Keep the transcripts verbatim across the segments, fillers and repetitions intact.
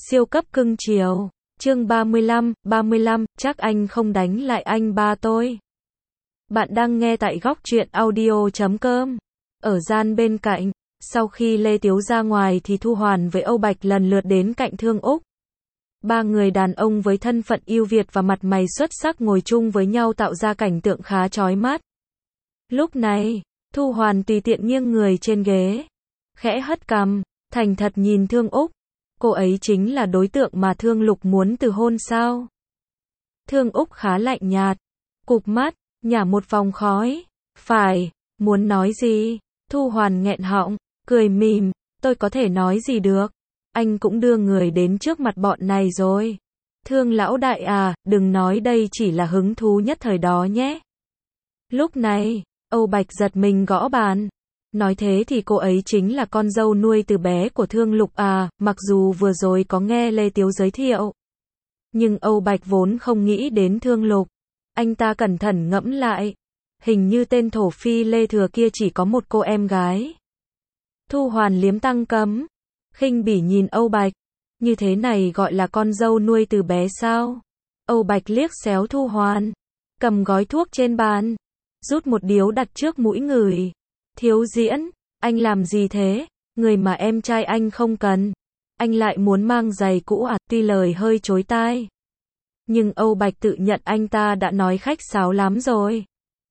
Siêu cấp cưng chiều. Chương ba mươi lăm, ba mươi lăm, chắc anh không đánh lại anh ba tôi. Bạn đang nghe tại góc truyện audio chấm com. Ở gian bên cạnh, sau khi Lê Tiếu ra ngoài thì Thu Hoàn với Âu Bạch lần lượt đến cạnh Thương Úc. Ba người đàn ông với thân phận ưu việt và mặt mày xuất sắc ngồi chung với nhau tạo ra cảnh tượng khá chói mắt. Lúc này, Thu Hoàn tùy tiện nghiêng người trên ghế, khẽ hất cằm, thành thật nhìn Thương Úc. Cô ấy chính là đối tượng mà Thương Lục muốn từ hôn sao? Thương Úc khá lạnh nhạt, cụp mắt, nhả một vòng khói. Phải, muốn nói gì? Thu Hoàn nghẹn họng, cười mỉm, tôi có thể nói gì được? Anh cũng đưa người đến trước mặt bọn này rồi. Thương lão đại à, đừng nói đây chỉ là hứng thú nhất thời đó nhé. Lúc này, Âu Bạch giật mình gõ bàn. Nói thế thì cô ấy chính là con dâu nuôi từ bé của Thương Lục à, mặc dù vừa rồi có nghe Lê Tiếu giới thiệu. Nhưng Âu Bạch vốn không nghĩ đến Thương Lục. Anh ta cẩn thận ngẫm lại. Hình như tên thổ phi Lê Thừa kia chỉ có một cô em gái. Thu Hoàn liếm tăng cấm, khinh bỉ nhìn Âu Bạch. Như thế này gọi là con dâu nuôi từ bé sao? Âu Bạch liếc xéo Thu Hoàn, cầm gói thuốc trên bàn, rút một điếu đặt trước mũi ngửi. Thiếu Diễn, anh làm gì thế? Người mà em trai anh không cần. Anh lại muốn mang giày cũ à? Tuy lời hơi chối tai, nhưng Âu Bạch tự nhận anh ta đã nói khách sáo lắm rồi.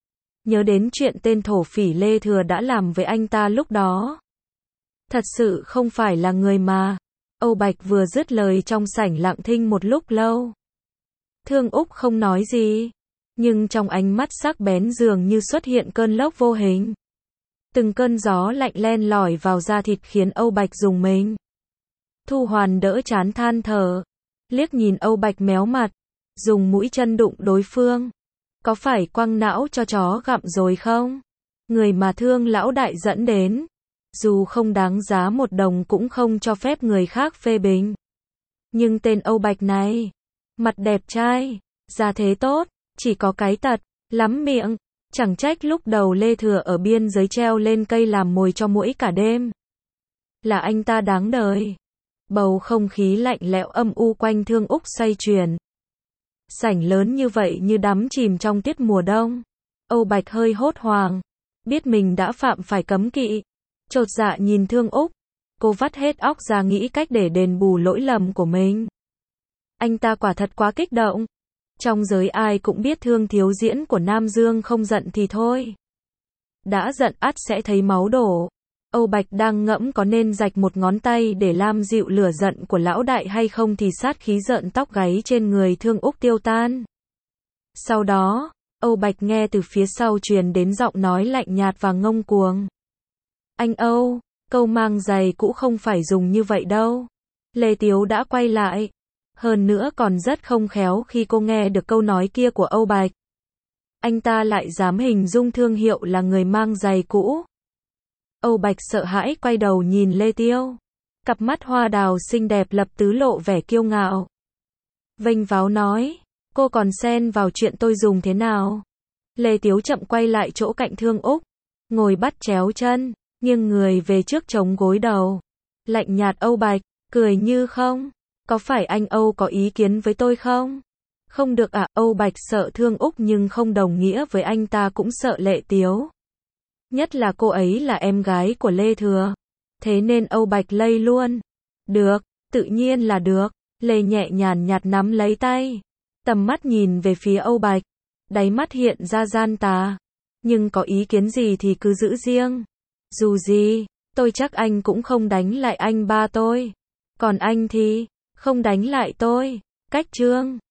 Nhớ đến chuyện tên thổ phỉ Lê Thừa đã làm với anh ta lúc đó. Thật sự không phải là người mà. Âu Bạch vừa dứt lời trong sảnh lặng thinh một lúc lâu. Thương Úc không nói gì, nhưng trong ánh mắt sắc bén dường như xuất hiện cơn lốc vô hình. Từng cơn gió lạnh len lỏi vào da thịt khiến Âu Bạch rùng mình. Thu Hoàn đỡ chán than thở, liếc nhìn Âu Bạch méo mặt, dùng mũi chân đụng đối phương. Có phải quăng não cho chó gặm rồi không? Người mà Thương lão đại dẫn đến, dù không đáng giá một đồng cũng không cho phép người khác phê bình. Nhưng tên Âu Bạch này, mặt đẹp trai, da thế tốt, chỉ có cái tật, lắm miệng. Chẳng trách lúc đầu Lê Thừa ở biên giới treo lên cây làm mồi cho muỗi cả đêm. Là anh ta đáng đời. Bầu không khí lạnh lẽo âm u quanh Thương Úc xoay chuyển. Sảnh lớn như vậy như đắm chìm trong tiết mùa đông. Âu Bạch hơi hốt hoảng, biết mình đã phạm phải cấm kỵ. Chột dạ nhìn Thương Úc, cô vắt hết óc ra nghĩ cách để đền bù lỗi lầm của mình. Anh ta quả thật quá kích động. Trong giới ai cũng biết Thương Thiếu Diễn của Nam Dương không giận thì thôi. Đã giận ắt sẽ thấy máu đổ. Âu Bạch đang ngẫm có nên rạch một ngón tay để lam dịu lửa giận của lão đại hay không thì sát khí giận tóc gáy trên người Thương Úc tiêu tan. Sau đó, Âu Bạch nghe từ phía sau truyền đến giọng nói lạnh nhạt và ngông cuồng. Anh Âu, câu mang giày cũ không phải dùng như vậy đâu. Lê Tiếu đã quay lại. Hơn nữa còn rất không khéo khi cô nghe được câu nói kia của Âu Bạch. Anh ta lại dám hình dung thương hiệu là người mang giày cũ. Âu Bạch sợ hãi quay đầu nhìn Lê Tiêu. Cặp mắt hoa đào xinh đẹp lập tứ lộ vẻ kiêu ngạo. Vênh váo nói, cô còn xen vào chuyện tôi dùng thế nào? Lê Tiếu chậm quay lại chỗ cạnh Thương Úc, ngồi bắt chéo chân, nghiêng người về trước chống gối đầu. Lạnh nhạt Âu Bạch, cười như không. Có phải anh Âu có ý kiến với tôi không? Không được à? Âu Bạch sợ Thương Úc nhưng không đồng nghĩa với anh ta cũng sợ Lê Tiếu. Nhất là cô ấy là em gái của Lê Thừa. Thế nên Âu Bạch lây luôn. Được, tự nhiên là được. Lê nhẹ nhàng nhạt nắm lấy tay. Tầm mắt nhìn về phía Âu Bạch. Đáy mắt hiện ra gian tà. Nhưng có ý kiến gì thì cứ giữ riêng. Dù gì, tôi chắc anh cũng không đánh lại anh ba tôi. Còn anh thì không đánh lại tôi. Cách chương